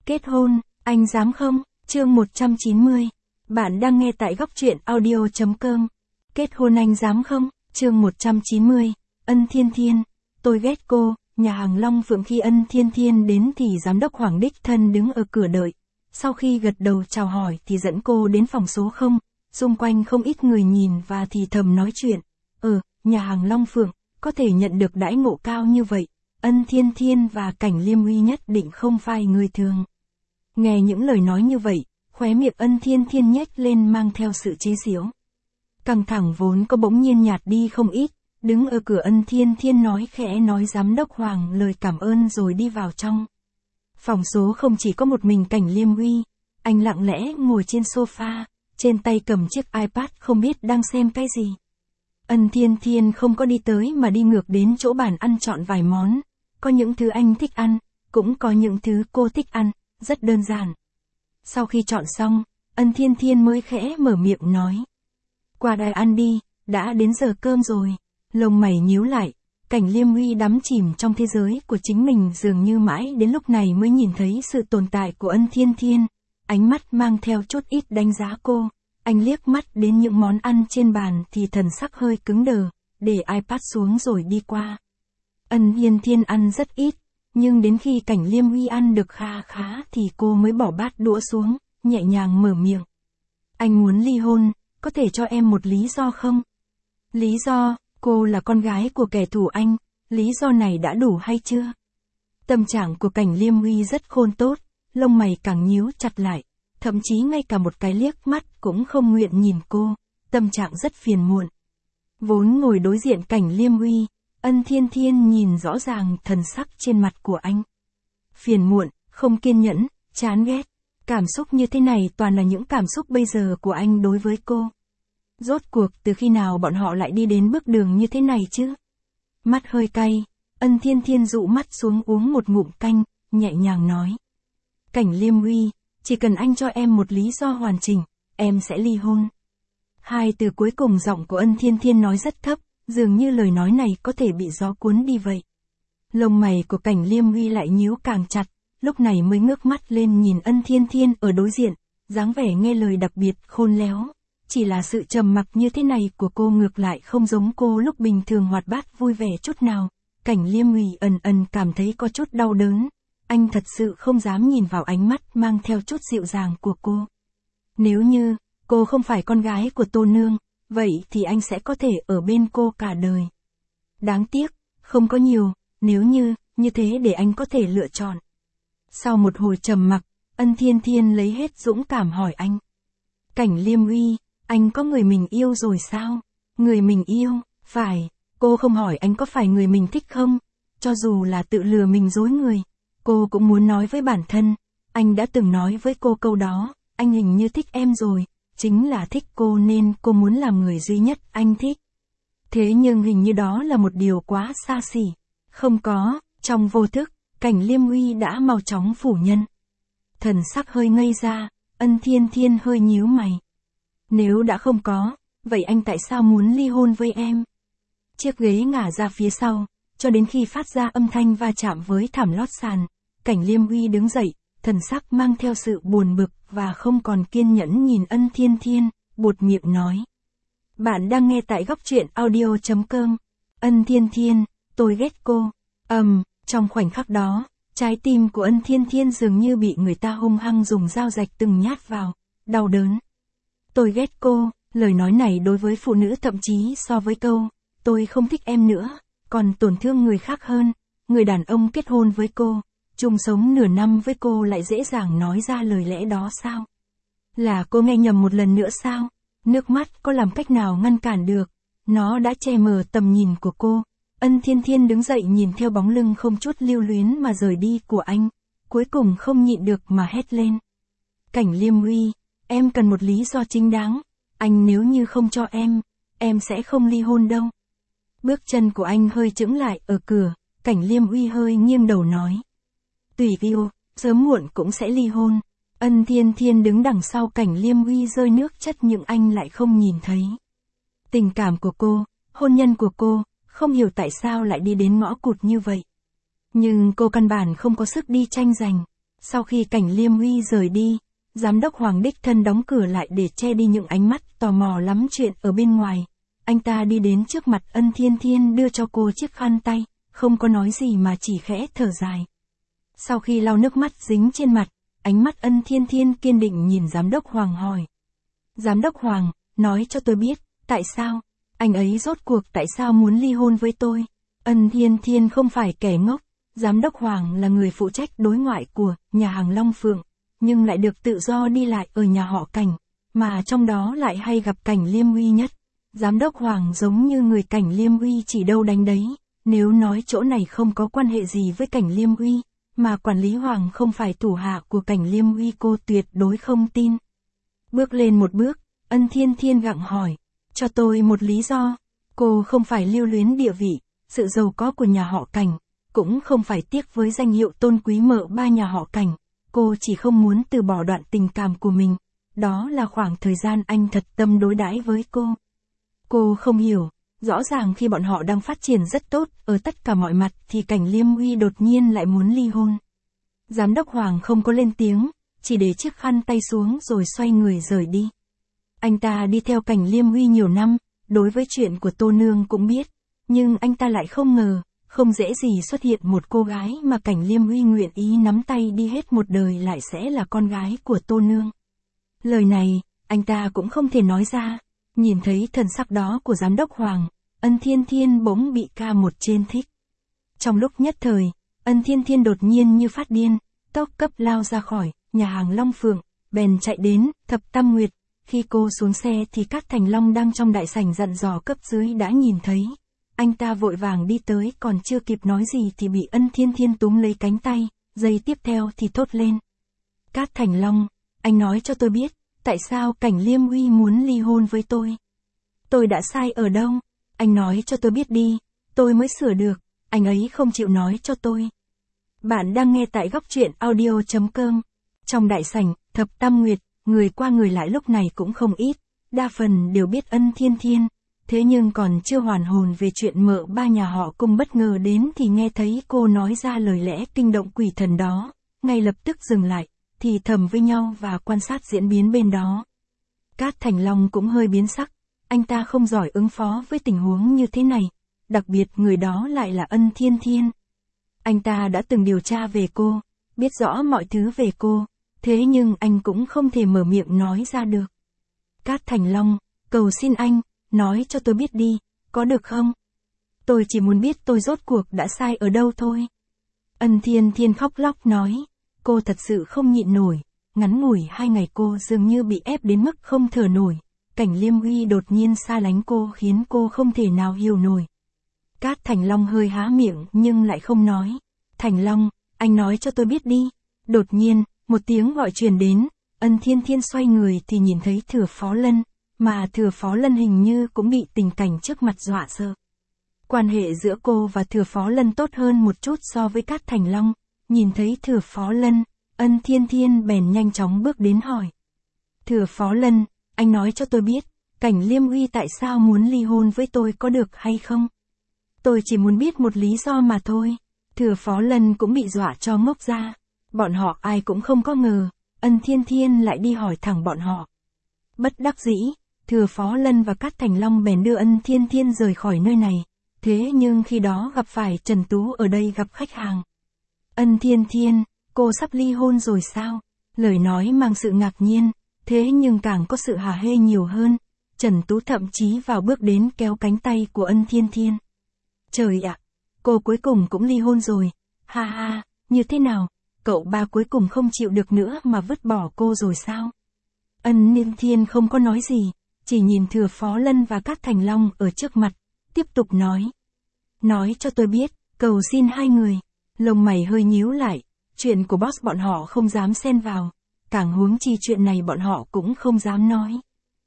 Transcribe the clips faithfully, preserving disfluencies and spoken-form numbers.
Kết hôn, anh dám không? Chương một trăm chín mươi. Bạn đang nghe tại góc truyện audio chấm com. Kết hôn anh dám không? Chương một trăm chín mươi. Ân Thiên Thiên. Tôi ghét cô. Nhà hàng Long Phượng khi Ân Thiên Thiên đến thì giám đốc Hoàng đích thân đứng ở cửa đợi. Sau khi gật đầu chào hỏi thì dẫn cô đến phòng số không. Xung quanh không ít người nhìn và thì thầm nói chuyện. Ừ, nhà hàng Long Phượng, có thể nhận được đãi ngộ cao như vậy. Ân Thiên Thiên và Cảnh Liêm Uy nhất định không phải người thường. Nghe những lời nói như vậy, khóe miệng Ân Thiên Thiên nhếch lên mang theo sự chế giễu. Căng thẳng vốn có bỗng nhiên nhạt đi không ít, đứng ở cửa Ân Thiên Thiên nói khẽ nói giám đốc Hoàng lời cảm ơn rồi đi vào trong. Phòng số không chỉ có một mình Cảnh Liêm Uy, anh lặng lẽ ngồi trên sofa, trên tay cầm chiếc iPad không biết đang xem cái gì. Ân Thiên Thiên không có đi tới mà đi ngược đến chỗ bàn ăn chọn vài món, có những thứ anh thích ăn, cũng có những thứ cô thích ăn, rất đơn giản. Sau khi chọn xong, Ân Thiên Thiên mới khẽ mở miệng nói. Qua đây ăn đi, đã đến giờ cơm rồi. Lông mày nhíu lại, Cảnh Liêm Uy đắm chìm trong thế giới của chính mình dường như mãi đến lúc này mới nhìn thấy sự tồn tại của Ân Thiên Thiên. Ánh mắt mang theo chút ít đánh giá cô. Anh liếc mắt đến những món ăn trên bàn thì thần sắc hơi cứng đờ, để iPad xuống rồi đi qua. Ân Thiên Thiên ăn rất ít, nhưng đến khi Cảnh Liêm Uy ăn được kha khá thì cô mới bỏ bát đũa xuống, nhẹ nhàng mở miệng. Anh muốn ly hôn, có thể cho em một lý do không? Lý do, cô là con gái của kẻ thù anh, lý do này đã đủ hay chưa? Tâm trạng của Cảnh Liêm Uy rất khôn tốt, lông mày càng nhíu chặt lại, thậm chí ngay cả một cái liếc mắt cũng không nguyện nhìn cô, tâm trạng rất phiền muộn. Vốn ngồi đối diện Cảnh Liêm Uy, Ân Thiên Thiên nhìn rõ ràng thần sắc trên mặt của anh. Phiền muộn, không kiên nhẫn, chán ghét. Cảm xúc như thế này toàn là những cảm xúc bây giờ của anh đối với cô. Rốt cuộc từ khi nào bọn họ lại đi đến bước đường như thế này chứ? Mắt hơi cay, Ân Thiên Thiên dụ mắt xuống uống một ngụm canh, nhẹ nhàng nói. Cảnh Liêm Uy, chỉ cần anh cho em một lý do hoàn chỉnh, em sẽ ly hôn. Hai từ cuối cùng giọng của Ân Thiên Thiên nói rất thấp, dường như lời nói này có thể bị gió cuốn đi vậy. Lông mày của Cảnh Liêm Uy lại nhíu càng chặt, lúc này mới ngước mắt lên nhìn Ân Thiên Thiên ở đối diện, dáng vẻ nghe lời đặc biệt khôn léo. Chỉ là sự trầm mặc như thế này của cô ngược lại không giống cô lúc bình thường hoạt bát vui vẻ chút nào. Cảnh Liêm Uy ẩn ẩn cảm thấy có chút đau đớn. Anh thật sự không dám nhìn vào ánh mắt mang theo chút dịu dàng của cô. Nếu như cô không phải con gái của Tô Nương, vậy thì anh sẽ có thể ở bên cô cả đời. Đáng tiếc, không có nhiều, nếu như, như thế để anh có thể lựa chọn. Sau một hồi trầm mặc, Ân Thiên Thiên lấy hết dũng cảm hỏi anh. Cảnh Liêm Uy, anh có người mình yêu rồi sao? Người mình yêu, phải, cô không hỏi anh có phải người mình thích không? Cho dù là tự lừa mình dối người, cô cũng muốn nói với bản thân. Anh đã từng nói với cô câu đó, anh hình như thích em rồi. Chính là thích cô nên cô muốn làm người duy nhất anh thích. Thế nhưng hình như đó là một điều quá xa xỉ. Không có, trong vô thức, Cảnh Liêm Uy đã mau chóng phủ nhận. Thần sắc hơi ngây ra, Ân Thiên Thiên hơi nhíu mày. Nếu đã không có, vậy anh tại sao muốn ly hôn với em? Chiếc ghế ngả ra phía sau, cho đến khi phát ra âm thanh va chạm với thảm lót sàn. Cảnh Liêm Uy đứng dậy, thần sắc mang theo sự buồn bực và không còn kiên nhẫn nhìn Ân Thiên Thiên, buột miệng nói. Bạn đang nghe tại góc truyện audio chấm com. Ân Thiên Thiên, tôi ghét cô. Ầm, um, trong khoảnh khắc đó, trái tim của Ân Thiên Thiên dường như bị người ta hung hăng dùng dao rạch từng nhát vào, đau đớn. Tôi ghét cô, lời nói này đối với phụ nữ thậm chí so với câu, tôi không thích em nữa, còn tổn thương người khác hơn. Người đàn ông kết hôn với cô, chung sống nửa năm với cô lại dễ dàng nói ra lời lẽ đó sao? Là cô nghe nhầm một lần nữa sao? Nước mắt có làm cách nào ngăn cản được? Nó đã che mờ tầm nhìn của cô. Ân Thiên Thiên đứng dậy nhìn theo bóng lưng không chút lưu luyến mà rời đi của anh. Cuối cùng không nhịn được mà hét lên. Cảnh Liêm Uy, em cần một lý do chính đáng. Anh nếu như không cho em, em sẽ không ly hôn đâu. Bước chân của anh hơi chững lại ở cửa. Cảnh Liêm Uy hơi nghiêng đầu nói. Tùy yêu, sớm muộn cũng sẽ ly hôn. Ân Thiên Thiên đứng đằng sau Cảnh Liêm Uy rơi nước chất nhưng anh lại không nhìn thấy. Tình cảm của cô, hôn nhân của cô, không hiểu tại sao lại đi đến ngõ cụt như vậy. Nhưng cô căn bản không có sức đi tranh giành. Sau khi Cảnh Liêm Uy rời đi, giám đốc Hoàng đích thân đóng cửa lại để che đi những ánh mắt tò mò lắm chuyện ở bên ngoài. Anh ta đi đến trước mặt Ân Thiên Thiên đưa cho cô chiếc khăn tay, không có nói gì mà chỉ khẽ thở dài. Sau khi lau nước mắt dính trên mặt, ánh mắt Ân Thiên Thiên kiên định nhìn giám đốc Hoàng hỏi. Giám đốc Hoàng, nói cho tôi biết, tại sao? Anh ấy rốt cuộc tại sao muốn ly hôn với tôi? Ân Thiên Thiên không phải kẻ ngốc. Giám đốc Hoàng là người phụ trách đối ngoại của nhà hàng Long Phượng, nhưng lại được tự do đi lại ở nhà họ Cảnh, mà trong đó lại hay gặp Cảnh Liêm Uy nhất. Giám đốc Hoàng giống như người Cảnh Liêm Uy chỉ đâu đánh đấy, nếu nói chỗ này không có quan hệ gì với Cảnh Liêm Uy, mà quản lý Hoàng không phải thủ hạ của Cảnh Liêm Uy cô tuyệt đối không tin. Bước lên một bước, Ân Thiên Thiên gặng hỏi, cho tôi một lý do. Cô không phải lưu luyến địa vị, sự giàu có của nhà họ Cảnh, cũng không phải tiếc với danh hiệu tôn quý mợ ba nhà họ Cảnh, cô chỉ không muốn từ bỏ đoạn tình cảm của mình, đó là khoảng thời gian anh thật tâm đối đãi với cô. Cô không hiểu, rõ ràng khi bọn họ đang phát triển rất tốt ở tất cả mọi mặt thì Cảnh Liêm Uy đột nhiên lại muốn ly hôn. Giám đốc Hoàng không có lên tiếng, chỉ để chiếc khăn tay xuống rồi xoay người rời đi. Anh ta đi theo Cảnh Liêm Uy nhiều năm, đối với chuyện của Tô Nương cũng biết, nhưng anh ta lại không ngờ, không dễ gì xuất hiện một cô gái mà Cảnh Liêm Uy nguyện ý nắm tay đi hết một đời lại sẽ là con gái của Tô Nương. Lời này, anh ta cũng không thể nói ra, nhìn thấy thần sắc đó của giám đốc Hoàng, Ân Thiên Thiên bỗng bị ca một trên thích. Trong lúc nhất thời, Ân Thiên Thiên đột nhiên như phát điên, tốc cấp lao ra khỏi nhà hàng Long Phượng, bèn chạy đến Thập Tam Nguyệt. Khi cô xuống xe thì Cát Thành Long đang trong đại sảnh dặn dò cấp dưới đã nhìn thấy. Anh ta vội vàng đi tới còn chưa kịp nói gì thì bị Ân Thiên Thiên túm lấy cánh tay, giây tiếp theo thì thốt lên. Cát Thành Long, anh nói cho tôi biết, tại sao Cảnh Liêm Uy muốn ly hôn với tôi? Tôi đã sai ở đâu? Anh nói cho tôi biết đi, tôi mới sửa được, anh ấy không chịu nói cho tôi. Bạn đang nghe tại góc truyện audio chấm com. Trong đại sảnh, Thập Tam Nguyệt, người qua người lại lúc này cũng không ít, đa phần đều biết Ân Thiên Thiên. Thế nhưng còn chưa hoàn hồn về chuyện mợ ba nhà họ Cung bất ngờ đến thì nghe thấy cô nói ra lời lẽ kinh động quỷ thần đó, ngay lập tức dừng lại, thì thầm với nhau và quan sát diễn biến bên đó. Cát Thành Long cũng hơi biến sắc, anh ta không giỏi ứng phó với tình huống như thế này, đặc biệt người đó lại là Ân Thiên Thiên. Anh ta đã từng điều tra về cô, biết rõ mọi thứ về cô, thế nhưng anh cũng không thể mở miệng nói ra được. Cát Thành Long, cầu xin anh, nói cho tôi biết đi, có được không? Tôi chỉ muốn biết tôi rốt cuộc đã sai ở đâu thôi. Ân Thiên Thiên khóc lóc nói, cô thật sự không nhịn nổi, ngắn ngủi hai ngày cô dường như bị ép đến mức không thở nổi, Cảnh Liêm Uy đột nhiên xa lánh cô khiến cô không thể nào hiểu nổi. Cát Thành Long hơi há miệng nhưng lại không nói. Thành Long, anh nói cho tôi biết đi. Đột nhiên, một tiếng gọi truyền đến, Ân Thiên Thiên xoay người thì nhìn thấy Thừa Phó Lân, mà Thừa Phó Lân hình như cũng bị tình cảnh trước mặt dọa sợ. Quan hệ giữa cô và Thừa Phó Lân tốt hơn một chút so với Cát Thành Long, nhìn thấy Thừa Phó Lân, Ân Thiên Thiên bèn nhanh chóng bước đến hỏi. Thừa Phó Lân, anh nói cho tôi biết, Cảnh Liêm Uy tại sao muốn ly hôn với tôi có được hay không? Tôi chỉ muốn biết một lý do mà thôi. Thừa Phó Lân cũng bị dọa cho ngốc ra. Bọn họ ai cũng không có ngờ, Ân Thiên Thiên lại đi hỏi thẳng bọn họ. Bất đắc dĩ, Thừa Phó Lân và Cát Thành Long bèn đưa Ân Thiên Thiên rời khỏi nơi này. Thế nhưng khi đó gặp phải Trần Tú ở đây gặp khách hàng. Ân Thiên Thiên, cô sắp ly hôn rồi sao? Lời nói mang sự ngạc nhiên, thế nhưng càng có sự hả hê nhiều hơn. Trần Tú thậm chí vào bước đến kéo cánh tay của Ân Thiên Thiên. Trời ạ, cô cuối cùng cũng ly hôn rồi. Ha ha, như thế nào? Cậu ba cuối cùng không chịu được nữa mà vứt bỏ cô rồi sao? Ân Thiên Thiên không có nói gì, chỉ nhìn Thừa Phó Lân và Cát Thành Long ở trước mặt, tiếp tục nói. Nói cho tôi biết, cầu xin hai người. Lông mày hơi nhíu lại, chuyện của boss bọn họ không dám xen vào, càng huống chi chuyện này bọn họ cũng không dám nói.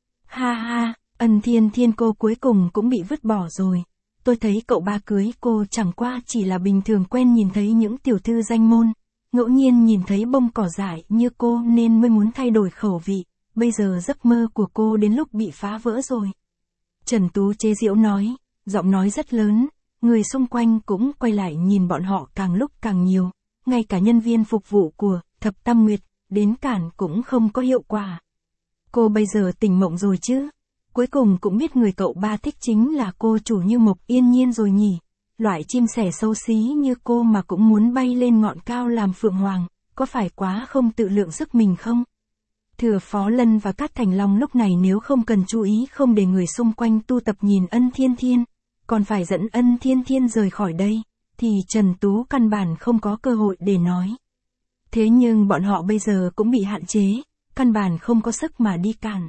Ha ha, Ân Thiên Thiên cô cuối cùng cũng bị vứt bỏ rồi. Tôi thấy cậu ba cưới cô chẳng qua chỉ là bình thường quen nhìn thấy những tiểu thư danh môn, ngẫu nhiên nhìn thấy bông cỏ dại như cô nên mới muốn thay đổi khẩu vị, bây giờ giấc mơ của cô đến lúc bị phá vỡ rồi. Trần Tú chế giễu nói, giọng nói rất lớn, người xung quanh cũng quay lại nhìn bọn họ càng lúc càng nhiều, ngay cả nhân viên phục vụ của thập tam nguyệt, đến cản cũng không có hiệu quả. Cô bây giờ tỉnh mộng rồi chứ? Cuối cùng cũng biết người cậu ba thích chính là cô chủ Như Mộc Yên Nhiên rồi nhỉ? Loại chim sẻ xấu xí như cô mà cũng muốn bay lên ngọn cao làm phượng hoàng, có phải quá không tự lượng sức mình không? Thừa Phó Lân và Cát Thành Long lúc này nếu không cần chú ý không để người xung quanh tu tập nhìn Ân Thiên Thiên, còn phải dẫn Ân Thiên Thiên rời khỏi đây, thì Trần Tú căn bản không có cơ hội để nói. Thế nhưng bọn họ bây giờ cũng bị hạn chế, căn bản không có sức mà đi cản.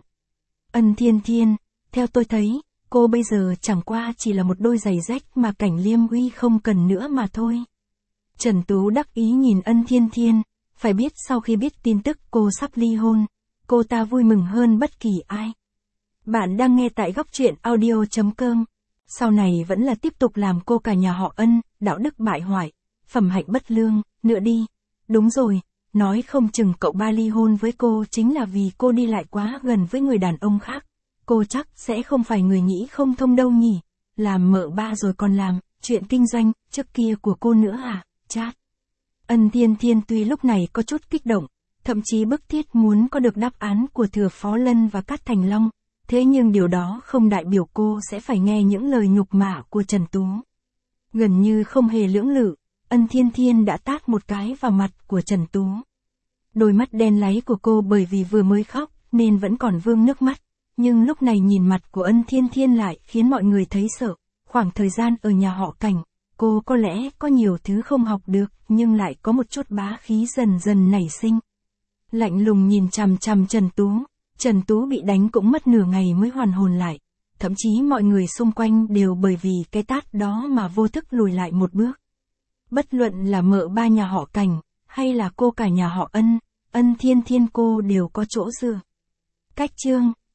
Ân Thiên Thiên, theo tôi thấy, cô bây giờ chẳng qua chỉ là một đôi giày rách mà Cảnh Liêm Uy không cần nữa mà thôi. Trần Tú đắc ý nhìn Ân Thiên Thiên, phải biết sau khi biết tin tức cô sắp ly hôn, cô ta vui mừng hơn bất kỳ ai. Bạn đang nghe tại góc truyện audio chấm com. Sau này vẫn là tiếp tục làm cô cả nhà họ Ân, đạo đức bại hoại, phẩm hạnh bất lương, nữa đi. Đúng rồi, nói không chừng cậu ba ly hôn với cô chính là vì cô đi lại quá gần với người đàn ông khác. Cô chắc sẽ không phải người nghĩ không thông đâu nhỉ. Làm mợ ba rồi còn làm, chuyện kinh doanh, trước kia của cô nữa à, chát. Ân Thiên Thiên tuy lúc này có chút kích động, thậm chí bức thiết muốn có được đáp án của Thừa Phó Lân và Cát Thành Long, thế nhưng điều đó không đại biểu cô sẽ phải nghe những lời nhục mạ của Trần Tú. Gần như không hề lưỡng lự, Ân Thiên Thiên đã tát một cái vào mặt của Trần Tú. Đôi mắt đen láy của cô bởi vì vừa mới khóc nên vẫn còn vương nước mắt, nhưng lúc này nhìn mặt của Ân Thiên Thiên lại khiến mọi người thấy sợ. Khoảng thời gian ở nhà họ Cảnh, cô có lẽ có nhiều thứ không học được nhưng lại có một chút bá khí dần dần nảy sinh. Lạnh lùng nhìn chằm chằm Trần Tú, Trần Tú bị đánh cũng mất nửa ngày mới hoàn hồn lại. Thậm chí mọi người xung quanh đều bởi vì cái tát đó mà vô thức lùi lại một bước. Bất luận là mợ ba nhà họ Cảnh, hay là cô cả nhà họ Ân, Ân Thiên Thiên cô đều có chỗ dựa. Cách chương